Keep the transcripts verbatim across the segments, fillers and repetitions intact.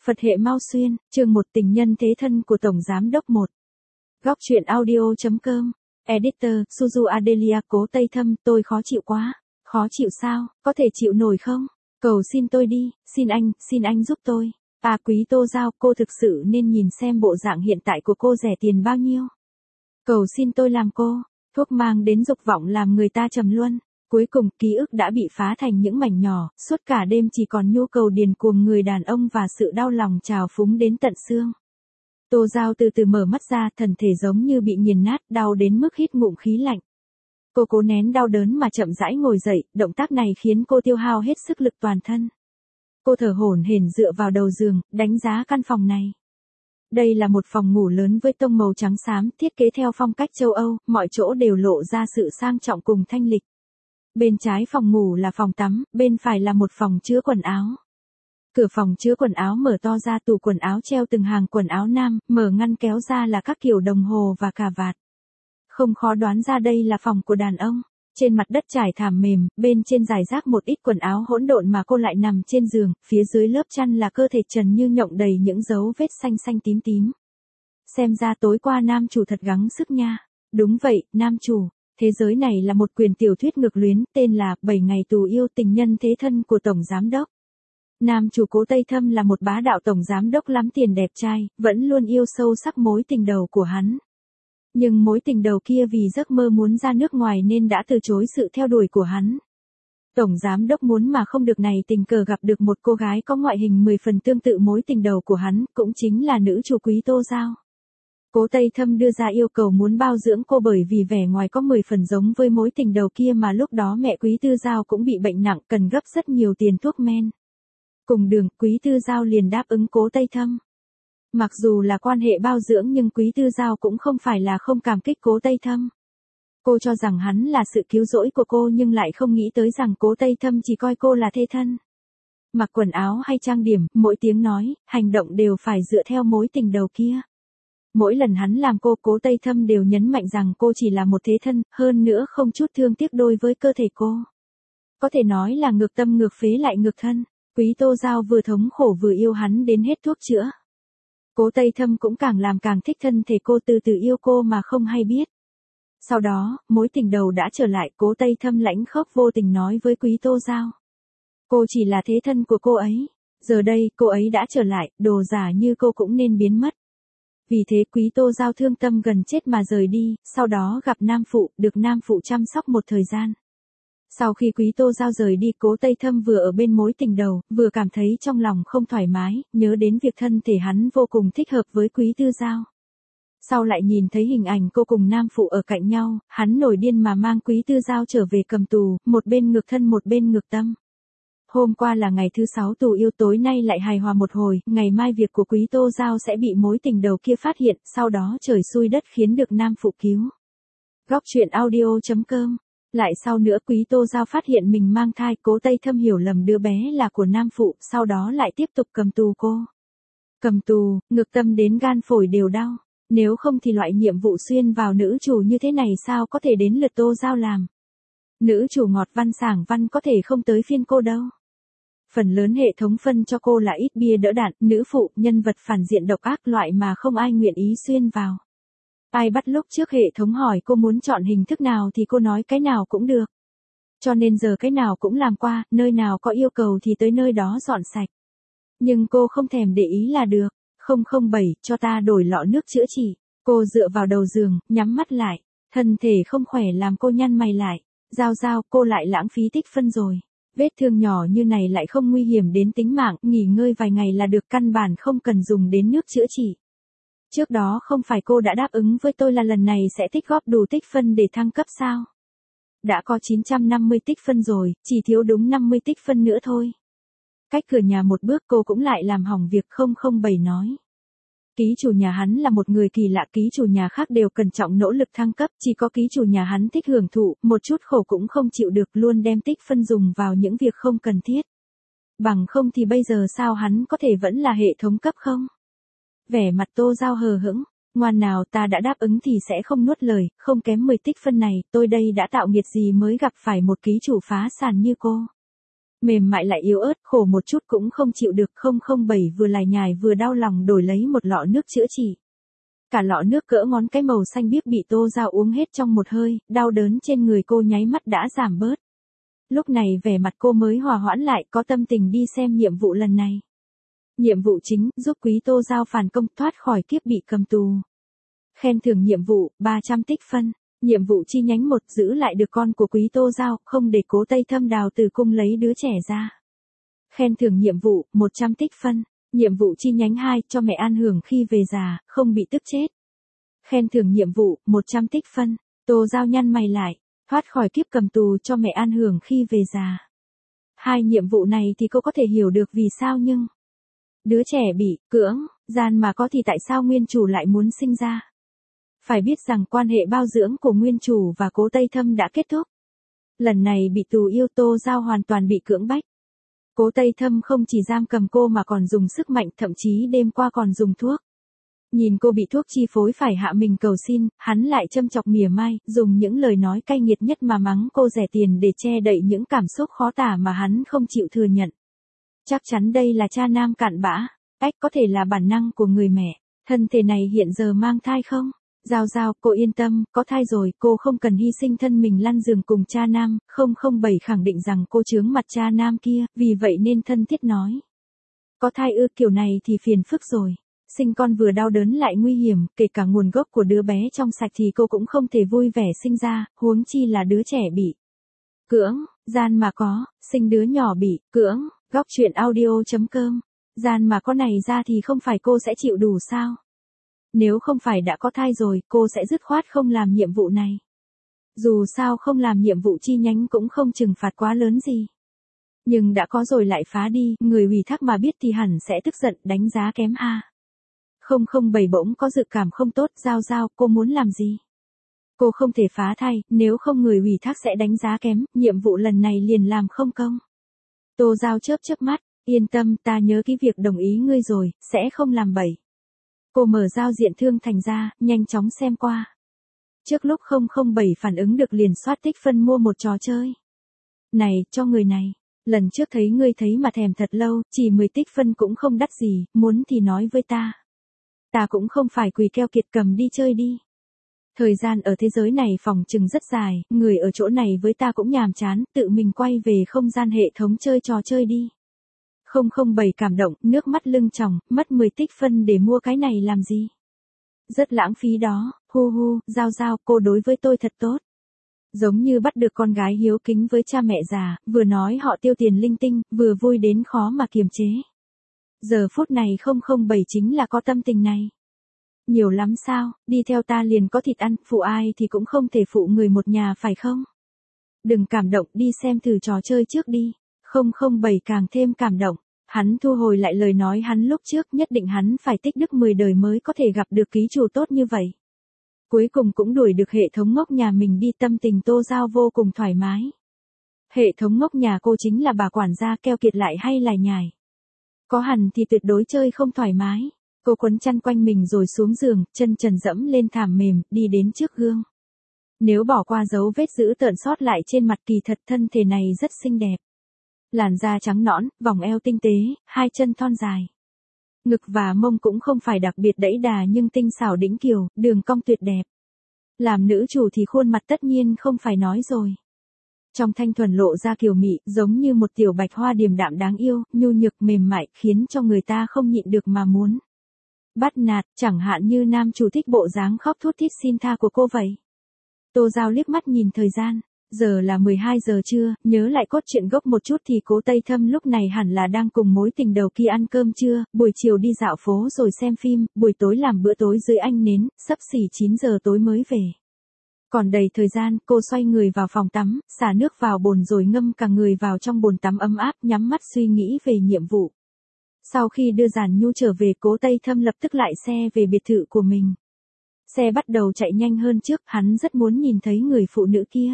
Phật hệ Mao Xuyên, chương một tình nhân thế thân của Tổng Giám đốc một. Góc truyện audio.com. Editor, Suzu Adelia Cố Tây Thâm, tôi khó chịu quá. Khó chịu sao, có thể chịu nổi không? Cầu xin tôi đi, xin anh, xin anh giúp tôi. À Quý Tô Giao, cô thực sự nên nhìn xem bộ dạng hiện tại của cô rẻ tiền bao nhiêu. Cầu xin tôi làm cô. Thuốc mang đến dục vọng làm người ta trầm luân. Cuối cùng, ký ức đã bị phá thành những mảnh nhỏ, suốt cả đêm chỉ còn nhu cầu điên cuồng người đàn ông và sự đau lòng trào phúng đến tận xương. Tô Giao từ từ mở mắt ra, thần thể giống như bị nghiền nát, đau đến mức hít ngụm khí lạnh. Cô cố nén đau đớn mà chậm rãi ngồi dậy, động tác này khiến cô tiêu hao hết sức lực toàn thân. Cô thở hổn hển dựa vào đầu giường, đánh giá căn phòng này. Đây là một phòng ngủ lớn với tông màu trắng xám, thiết kế theo phong cách châu Âu, mọi chỗ đều lộ ra sự sang trọng cùng thanh lịch. Bên trái phòng ngủ là phòng tắm, bên phải là một phòng chứa quần áo. Cửa phòng chứa quần áo mở to ra, tủ quần áo treo từng hàng quần áo nam, mở ngăn kéo ra là các kiểu đồng hồ và cà vạt. Không khó đoán ra đây là phòng của đàn ông. Trên mặt đất trải thảm mềm, bên trên rải rác một ít quần áo hỗn độn mà cô lại nằm trên giường, phía dưới lớp chăn là cơ thể trần như nhộng đầy những dấu vết xanh xanh tím tím. Xem ra tối qua nam chủ thật gắng sức nha. Đúng vậy, nam chủ. Thế giới này là một quyển tiểu thuyết ngược luyến, tên là bảy ngày tù yêu, tình nhân thế thân của Tổng Giám đốc. Nam chủ Cố Tây Thâm là một bá đạo Tổng Giám đốc lắm tiền đẹp trai, vẫn luôn yêu sâu sắc mối tình đầu của hắn. Nhưng mối tình đầu kia vì giấc mơ muốn ra nước ngoài nên đã từ chối sự theo đuổi của hắn. Tổng Giám đốc muốn mà không được này tình cờ gặp được một cô gái có ngoại hình mười phần tương tự mối tình đầu của hắn, cũng chính là nữ chủ Quý Tô Giao. Cố Tây Thâm đưa ra yêu cầu muốn bao dưỡng cô bởi vì vẻ ngoài có mười phần giống với mối tình đầu kia mà lúc đó mẹ Quý Tư Giao cũng bị bệnh nặng cần gấp rất nhiều tiền thuốc men. Cùng đường, Quý Tư Giao liền đáp ứng Cố Tây Thâm. Mặc dù là quan hệ bao dưỡng nhưng Quý Tư Giao cũng không phải là không cảm kích Cố Tây Thâm. Cô cho rằng hắn là sự cứu rỗi của cô nhưng lại không nghĩ tới rằng Cố Tây Thâm chỉ coi cô là thê thân. Mặc quần áo hay trang điểm, mỗi tiếng nói, hành động đều phải dựa theo mối tình đầu kia. Mỗi lần hắn làm cô, Cố Tây Thâm đều nhấn mạnh rằng cô chỉ là một thế thân, hơn nữa không chút thương tiếc đối với cơ thể cô. Có thể nói là ngược tâm ngược phế lại ngược thân. Quý Tô Giao vừa thống khổ vừa yêu hắn đến hết thuốc chữa. Cố Tây Thâm cũng càng làm càng thích thân thể cô, từ từ yêu cô mà không hay biết. Sau đó, mối tình đầu đã trở lại, Cố Tây Thâm lãnh khốc vô tình nói với Quý Tô Giao. Cô chỉ là thế thân của cô ấy. Giờ đây, cô ấy đã trở lại, đồ giả như cô cũng nên biến mất. Vì thế Quý Tô Giao thương tâm gần chết mà rời đi, sau đó gặp nam phụ, được nam phụ chăm sóc một thời gian. Sau khi Quý Tô Giao rời đi, Cố Tây Thâm vừa ở bên mối tình đầu, vừa cảm thấy trong lòng không thoải mái, nhớ đến việc thân thể hắn vô cùng thích hợp với Quý Tư Giao. Sau lại nhìn thấy hình ảnh cô cùng nam phụ ở cạnh nhau, hắn nổi điên mà mang Quý Tư Giao trở về cầm tù, một bên ngược thân một bên ngược tâm. Hôm qua là ngày thứ sáu tù yêu, tối nay lại hài hòa một hồi, ngày mai việc của Quý Tô Giao sẽ bị mối tình đầu kia phát hiện, sau đó trời xui đất khiến được nam phụ cứu. Góc truyện audio.com. Lại sau nữa Quý Tô Giao phát hiện mình mang thai, Cố Tây Thâm hiểu lầm đứa bé là của nam phụ, sau đó lại tiếp tục cầm tù cô. Cầm tù, ngược tâm đến gan phổi đều đau, nếu không thì loại nhiệm vụ xuyên vào nữ chủ như thế này sao có thể đến lượt Tô Giao làm. Nữ chủ ngọt văn sảng văn có thể không tới phiên cô đâu. Phần lớn hệ thống phân cho cô là ít bia đỡ đạn, nữ phụ, nhân vật phản diện độc ác, loại mà không ai nguyện ý xuyên vào. Ai bắt lúc trước hệ thống hỏi cô muốn chọn hình thức nào thì cô nói cái nào cũng được. Cho nên giờ cái nào cũng làm qua, nơi nào có yêu cầu thì tới nơi đó dọn sạch. Nhưng cô không thèm để ý là được. không không bảy, cho ta đổi lọ nước chữa trị. Cô dựa vào đầu giường, nhắm mắt lại. Thân thể không khỏe làm cô nhăn mày lại. Giao Giao, cô lại lãng phí tích phân rồi. Vết thương nhỏ như này lại không nguy hiểm đến tính mạng, nghỉ ngơi vài ngày là được, căn bản không cần dùng đến nước chữa trị. Trước đó không phải cô đã đáp ứng với tôi là lần này sẽ tích góp đủ tích phân để thăng cấp sao? Đã có chín trăm năm mươi tích phân rồi, chỉ thiếu đúng năm mươi tích phân nữa thôi. Cách cửa nhà một bước cô cũng lại làm hỏng việc, không không bảy nói. Ký chủ nhà hắn là một người kỳ lạ, ký chủ nhà khác đều cẩn trọng nỗ lực thăng cấp, chỉ có ký chủ nhà hắn thích hưởng thụ, một chút khổ cũng không chịu được, luôn đem tích phân dùng vào những việc không cần thiết. Bằng không thì bây giờ sao hắn có thể vẫn là hệ thống cấp không? Vẻ mặt Tô Giao hờ hững, ngoan nào, ta đã đáp ứng thì sẽ không nuốt lời, không kém mười tích phân này, tôi đây đã tạo nghiệt gì mới gặp phải một ký chủ phá sản như cô. Mềm mại lại yếu ớt, khổ một chút cũng không chịu được. Không không bảy vừa lải nhải vừa đau lòng đổi lấy một lọ nước chữa trị. Cả lọ nước cỡ ngón cái màu xanh biếc bị Tô Giao uống hết trong một hơi, đau đớn trên người cô nháy mắt đã giảm bớt. Lúc này vẻ mặt cô mới hòa hoãn lại, có tâm tình đi xem nhiệm vụ lần này. Nhiệm vụ chính, giúp Quý Tô Giao phản công thoát khỏi kiếp bị cầm tù. Khen thưởng nhiệm vụ, ba trăm tích phân. Nhiệm vụ chi nhánh một, giữ lại được con của Quý Tô Giao, không để Cố Tây Thâm đào từ cung lấy đứa trẻ ra. Khen thưởng nhiệm vụ, một trăm tích phân. Nhiệm vụ chi nhánh hai, cho mẹ an hưởng khi về già, không bị tức chết. Khen thưởng nhiệm vụ, một trăm tích phân. Tô Giao nhăn mày lại, thoát khỏi kiếp cầm tù cho mẹ an hưởng khi về già. Hai nhiệm vụ này thì cô có thể hiểu được vì sao nhưng... Đứa trẻ bị cưỡng, gian mà có thì tại sao nguyên chủ lại muốn sinh ra? Phải biết rằng quan hệ bao dưỡng của nguyên chủ và Cố Tây Thâm đã kết thúc. Lần này bị tù yêu Tô Giao hoàn toàn bị cưỡng bách. Cố Tây Thâm không chỉ giam cầm cô mà còn dùng sức mạnh, thậm chí đêm qua còn dùng thuốc. Nhìn cô bị thuốc chi phối phải hạ mình cầu xin, hắn lại châm chọc mỉa mai, dùng những lời nói cay nghiệt nhất mà mắng cô rẻ tiền để che đậy những cảm xúc khó tả mà hắn không chịu thừa nhận. Chắc chắn đây là cha nam cặn bã, ách có thể là bản năng của người mẹ. Thân thể này hiện giờ mang thai không? Giao Giao, cô yên tâm, có thai rồi, cô không cần hy sinh thân mình lăn giường cùng cha nam. Không không bảy khẳng định rằng cô chướng mặt cha nam kia, vì vậy nên thân thiết nói. Có thai ư, kiểu này thì phiền phức rồi. Sinh con vừa đau đớn lại nguy hiểm, kể cả nguồn gốc của đứa bé trong sạch thì cô cũng không thể vui vẻ sinh ra, huống chi là đứa trẻ bị cưỡng, gian mà có, sinh đứa nhỏ bị cưỡng. Góc truyện audio chấm com. Gian mà có này ra thì không phải cô sẽ chịu đủ sao? Nếu không phải đã có thai rồi, cô sẽ dứt khoát không làm nhiệm vụ này. Dù sao không làm nhiệm vụ chi nhánh cũng không trừng phạt quá lớn gì. Nhưng đã có rồi lại phá đi, người ủy thác mà biết thì hẳn sẽ tức giận, đánh giá kém ha. Không không bảy bỗng có dự cảm không tốt, Giao Giao, cô muốn làm gì? Cô không thể phá thai, nếu không người ủy thác sẽ đánh giá kém, nhiệm vụ lần này liền làm không công. Tô Giao chớp chớp mắt, yên tâm, ta nhớ cái việc đồng ý ngươi rồi, sẽ không làm bậy. Cô mở giao diện thương thành ra, nhanh chóng xem qua. Trước lúc không không bảy phản ứng được liền soát tích phân mua một trò chơi. Này, cho người này, lần trước thấy ngươi thấy mà thèm thật lâu, chỉ mười tích phân cũng không đắt gì, muốn thì nói với ta. Ta cũng không phải quỳ keo kiệt, cầm đi chơi đi. Thời gian ở thế giới này phòng chừng rất dài, người ở chỗ này với ta cũng nhàm chán, tự mình quay về không gian hệ thống chơi trò chơi đi. Không không bảy cảm động, nước mắt lưng tròng, mất mười tích phân để mua cái này làm gì? Rất lãng phí đó, hu hu, Giao Giao, cô đối với tôi thật tốt. Giống như bắt được con gái hiếu kính với cha mẹ già, vừa nói họ tiêu tiền linh tinh, vừa vui đến khó mà kiềm chế. Giờ phút này không không bảy chính là có tâm tình này. Nhiều lắm sao, đi theo ta liền có thịt ăn, phụ ai thì cũng không thể phụ người một nhà phải không? Đừng cảm động, đi xem thử trò chơi trước đi. Không không bảy càng thêm cảm động, hắn thu hồi lại lời nói hắn lúc trước, nhất định hắn phải tích đức mười đời mới có thể gặp được ký chủ tốt như vậy. Cuối cùng cũng đuổi được hệ thống ngốc nhà mình đi, tâm tình Tô Giao vô cùng thoải mái. Hệ thống ngốc nhà cô chính là bà quản gia keo kiệt lại hay lải nhải. Có hẳn thì tuyệt đối chơi không thoải mái. Cô quấn chăn quanh mình rồi xuống giường, chân trần dẫm lên thảm mềm, đi đến trước gương. Nếu bỏ qua dấu vết dữ tợn sót lại trên mặt, kỳ thật thân thể này rất xinh đẹp. Làn da trắng nõn, vòng eo tinh tế, hai chân thon dài. Ngực và mông cũng không phải đặc biệt đẫy đà nhưng tinh xảo đĩnh kiều, đường cong tuyệt đẹp. Làm nữ chủ thì khuôn mặt tất nhiên không phải nói rồi. Trong thanh thuần lộ ra kiều mị, giống như một tiểu bạch hoa điềm đạm đáng yêu, nhu nhược mềm mại, khiến cho người ta không nhịn được mà muốn bắt nạt, chẳng hạn như nam chủ thích bộ dáng khóc thút thít xin tha của cô vậy. Tô Giao liếc mắt nhìn thời gian, giờ là mười hai giờ trưa, nhớ lại cốt truyện gốc một chút thì Cố Tây Thâm lúc này hẳn là đang cùng mối tình đầu kia ăn cơm trưa, buổi chiều đi dạo phố rồi xem phim, buổi tối làm bữa tối dưới ánh nến, sắp xỉ chín giờ tối mới về. Còn đầy thời gian, cô xoay người vào phòng tắm, xả nước vào bồn rồi ngâm cả người vào trong bồn tắm ấm áp, nhắm mắt suy nghĩ về nhiệm vụ. Sau khi đưa Giản Nhu trở về, Cố Tây Thâm lập tức lại xe về biệt thự của mình. Xe bắt đầu chạy nhanh hơn trước, hắn rất muốn nhìn thấy người phụ nữ kia.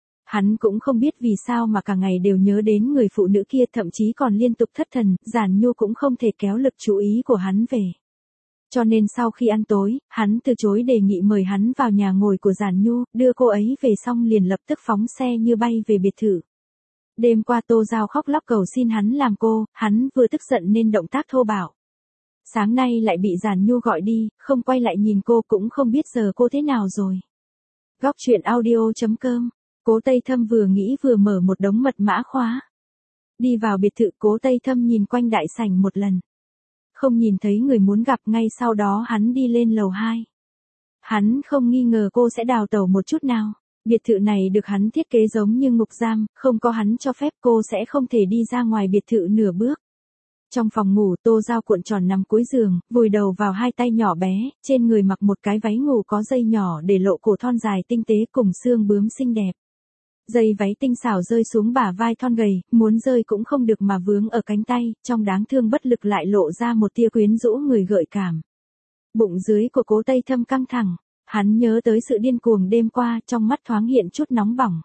Hắn cũng không biết vì sao mà cả ngày đều nhớ đến người phụ nữ kia, thậm chí còn liên tục thất thần, Giản Nhu cũng không thể kéo lực chú ý của hắn về. Cho nên sau khi ăn tối, hắn từ chối đề nghị mời hắn vào nhà ngồi của Giản Nhu, đưa cô ấy về xong liền lập tức phóng xe như bay về biệt thự. Đêm qua Tô Giao khóc lóc cầu xin hắn làm cô, hắn vừa tức giận nên động tác thô bạo. Sáng nay lại bị Giản Nhu gọi đi, không quay lại nhìn cô cũng không biết giờ cô thế nào rồi. Góc truyện audio chấm com. Cố Tây Thâm vừa nghĩ vừa mở một đống mật mã khóa. Đi vào biệt thự, Cố Tây Thâm nhìn quanh đại sảnh một lần. Không nhìn thấy người muốn gặp, ngay sau đó hắn đi lên lầu hai. Hắn không nghi ngờ cô sẽ đào tẩu một chút nào. Biệt thự này được hắn thiết kế giống như ngục giam, không có hắn cho phép cô sẽ không thể đi ra ngoài biệt thự nửa bước. Trong phòng ngủ, Tô Giao cuộn tròn nằm cuối giường, vùi đầu vào hai tay nhỏ bé, trên người mặc một cái váy ngủ có dây nhỏ để lộ cổ thon dài tinh tế cùng xương bướm xinh đẹp. Dây váy tinh xảo rơi xuống bả vai thon gầy, muốn rơi cũng không được mà vướng ở cánh tay, trong đáng thương bất lực lại lộ ra một tia quyến rũ người gợi cảm. Bụng dưới của Cố Tây Thâm căng thẳng, hắn nhớ tới sự điên cuồng đêm qua, trong mắt thoáng hiện chút nóng bỏng.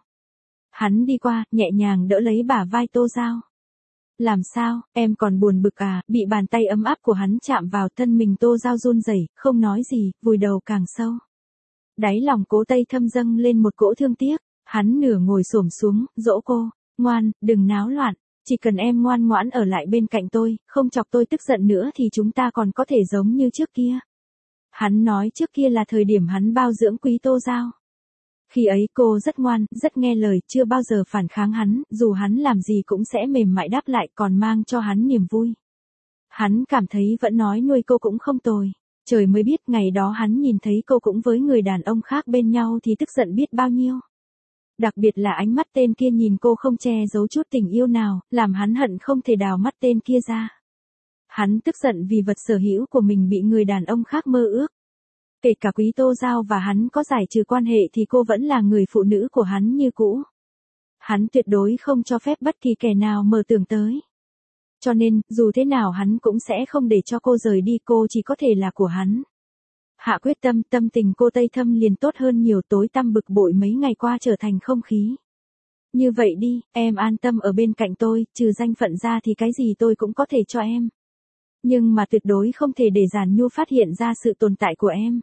Hắn đi qua, nhẹ nhàng đỡ lấy bả vai Tô Giao. Làm sao, em còn buồn bực à? Bị bàn tay ấm áp của hắn chạm vào, thân mình Tô Giao run rẩy, không nói gì, vùi đầu càng sâu. Đáy lòng Cố Tây Thâm dâng lên một cỗ thương tiếc, hắn nửa ngồi xổm xuống, dỗ cô, ngoan, đừng náo loạn, chỉ cần em ngoan ngoãn ở lại bên cạnh tôi, không chọc tôi tức giận nữa thì chúng ta còn có thể giống như trước kia. Hắn nói trước kia là thời điểm hắn bao dưỡng quý Tô Giao. Khi ấy cô rất ngoan, rất nghe lời, chưa bao giờ phản kháng hắn, dù hắn làm gì cũng sẽ mềm mại đáp lại, còn mang cho hắn niềm vui. Hắn cảm thấy vẫn nói nuôi cô cũng không tồi. Trời mới biết ngày đó hắn nhìn thấy cô cũng với người đàn ông khác bên nhau thì tức giận biết bao nhiêu. Đặc biệt là ánh mắt tên kia nhìn cô không che giấu chút tình yêu nào, làm hắn hận không thể đào mắt tên kia ra. Hắn tức giận vì vật sở hữu của mình bị người đàn ông khác mơ ước. Kể cả quý Tô Giao và hắn có giải trừ quan hệ thì cô vẫn là người phụ nữ của hắn như cũ. Hắn tuyệt đối không cho phép bất kỳ kẻ nào mơ tưởng tới. Cho nên, dù thế nào hắn cũng sẽ không để cho cô rời đi, cô chỉ có thể là của hắn. Hạ quyết tâm, tâm tình cô Tây Thâm liền tốt hơn nhiều, tối tăm bực bội mấy ngày qua trở thành không khí. Như vậy đi, em an tâm ở bên cạnh tôi, trừ danh phận ra thì cái gì tôi cũng có thể cho em. Nhưng mà tuyệt đối không thể để Giản Nhu phát hiện ra sự tồn tại của em.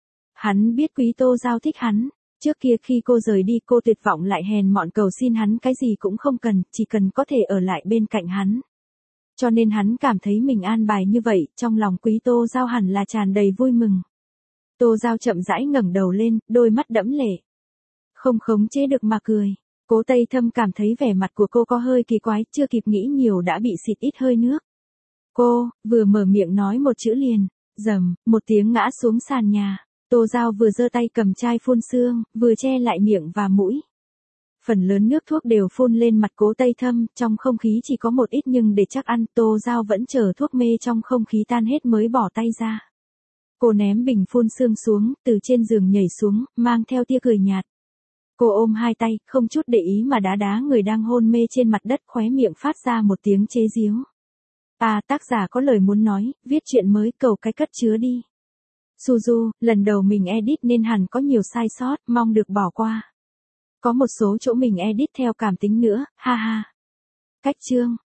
Hắn biết quý Tô Giao thích hắn, trước kia khi cô rời đi cô tuyệt vọng lại hèn mọn cầu xin hắn cái gì cũng không cần, chỉ cần có thể ở lại bên cạnh hắn. Cho nên hắn cảm thấy mình an bài như vậy, trong lòng quý Tô Giao hẳn là tràn đầy vui mừng. Tô Giao chậm rãi ngẩng đầu lên, đôi mắt đẫm lệ. Không khống chế được mà cười. Cố Tây Thâm cảm thấy vẻ mặt của cô có hơi kỳ quái, chưa kịp nghĩ nhiều đã bị xịt ít hơi nước. Cô, vừa mở miệng nói một chữ liền, rầm, một tiếng ngã xuống sàn nhà. Tô Giao vừa giơ tay cầm chai phun sương, vừa che lại miệng và mũi. Phần lớn nước thuốc đều phun lên mặt Cố Tây Thâm, trong không khí chỉ có một ít nhưng để chắc ăn, Tô Giao vẫn chờ thuốc mê trong không khí tan hết mới bỏ tay ra. Cô ném bình phun sương xuống, từ trên giường nhảy xuống, mang theo tia cười nhạt. Cô ôm hai tay, không chút để ý mà đá đá người đang hôn mê trên mặt đất, khóe miệng phát ra một tiếng chế giễu. À, tác giả có lời muốn nói, viết chuyện mới, cầu cái cất chứa đi. Suzu, lần đầu mình edit nên hẳn có nhiều sai sót, mong được bỏ qua. Có một số chỗ mình edit theo cảm tính nữa, ha ha. Cách chương.